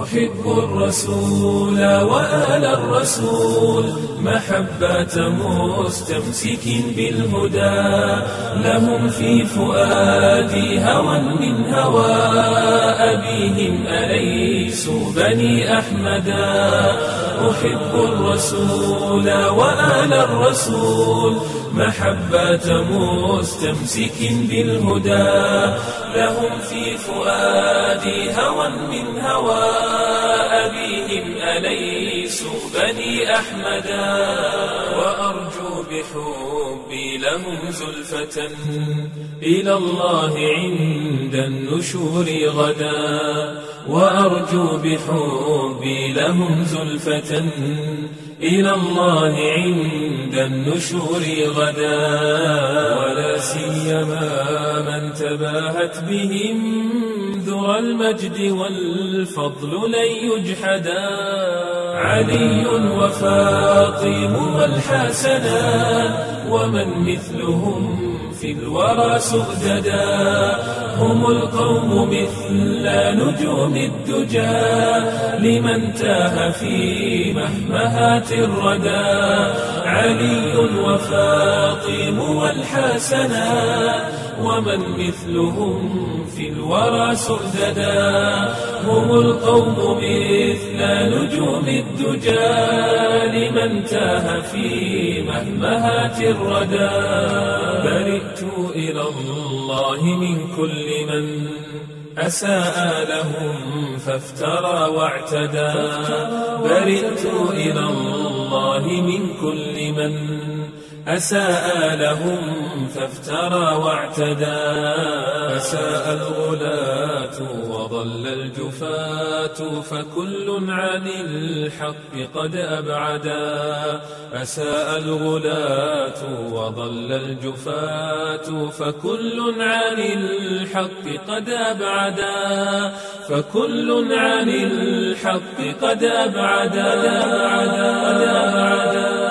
أحب الرسول وآل الرسول محبة مستمسك بالهدى، لهم في فؤادي هوى من هوى أبيهم أليسوا بني أحمدا. أحب الرسول وآل الرسول محبة مستمسك بالهدى، لهم في فؤادي هوى من هوى أبيهم أليسوا بني أحمدا. وأرجو بحبي لهم زلفة إلى الله عند النشور غدا، وأرجو بحبي لهم زلفة إلى الله عند النشور غدا. ولا سيما من تباهت بهم ذرى المجد والفضل لن يجحدا، علي وفاطم والحسنان ومن مثلهم في الورى سؤددا. هم القوم مثل نجوم الدجى لمن تاه في مهمهات الردى، علي وفاطم والحسنان ومن مثلهم في الورى سؤددا. هم القوم مثل نجوم الدجى لمن تاه في مهمهات الردى. برئت إلى الله من كل من أساء لهم فافترى واعتدى، برئت إلى الله من كل من أساء لهم فافترى واعتدى. أساء الغلاة وضل الجفاة فكل عن الحق قد أبعدا، أساء الغلاة وضل الجفاة فكل عن الحق قد أبعدا، فكل عن الحق قد أبعدا.